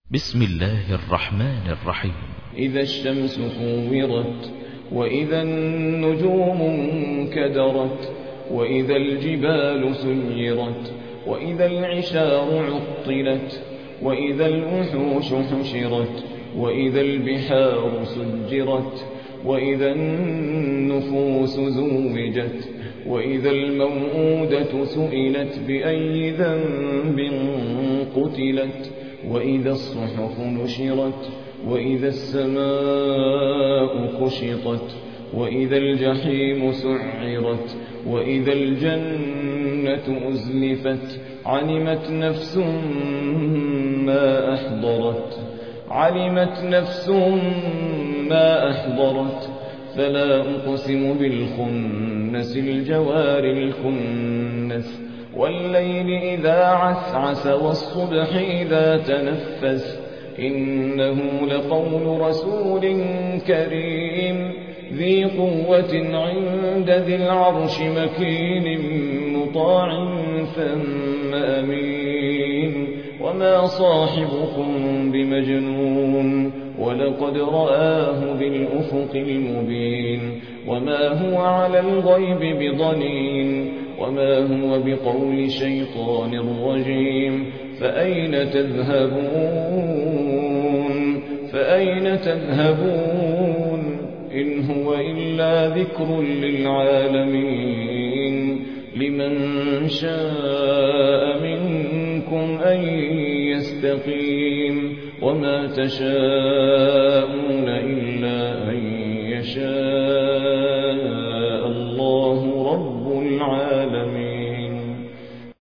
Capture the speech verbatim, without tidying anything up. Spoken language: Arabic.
بسم الله الرحمن الرحيم. إذا الشمس كورت، وإذا النجوم انكدرت، وإذا الجبال سيرت، وإذا العشار عطلت، وإذا الوحوش حشرت، وإذا البحار سجرت، وإذا النفوس زوجت، وإذا الموءودة سئلت بأي ذنب قتلت، وإذا الصحف نشرت، وإذا السماء كشطت، وإذا الجحيم سعرت، وإذا الجنة أزلفت. علمت نفس ما أحضرت علمت نفس ما أحضرت فلا أقسم بالخنس الجوار الكنس، والليل إذا عسعس، والصبح إذا تنفس. إنه لقول رسول كريم ذي قوة عند ذي العرش مكين مطاع ثم أمين. وما صاحبكم بمجنون، ولقد رآه بالأفق المبين. وما هو على الغيب بضنين، وما هو بقول شيطان رجيم. فأين تذهبون فأين تذهبون إن هو إلا ذكر للعالمين. لمن شاء منكم أن يستقيم، وما تشاءون إلا أن يشاء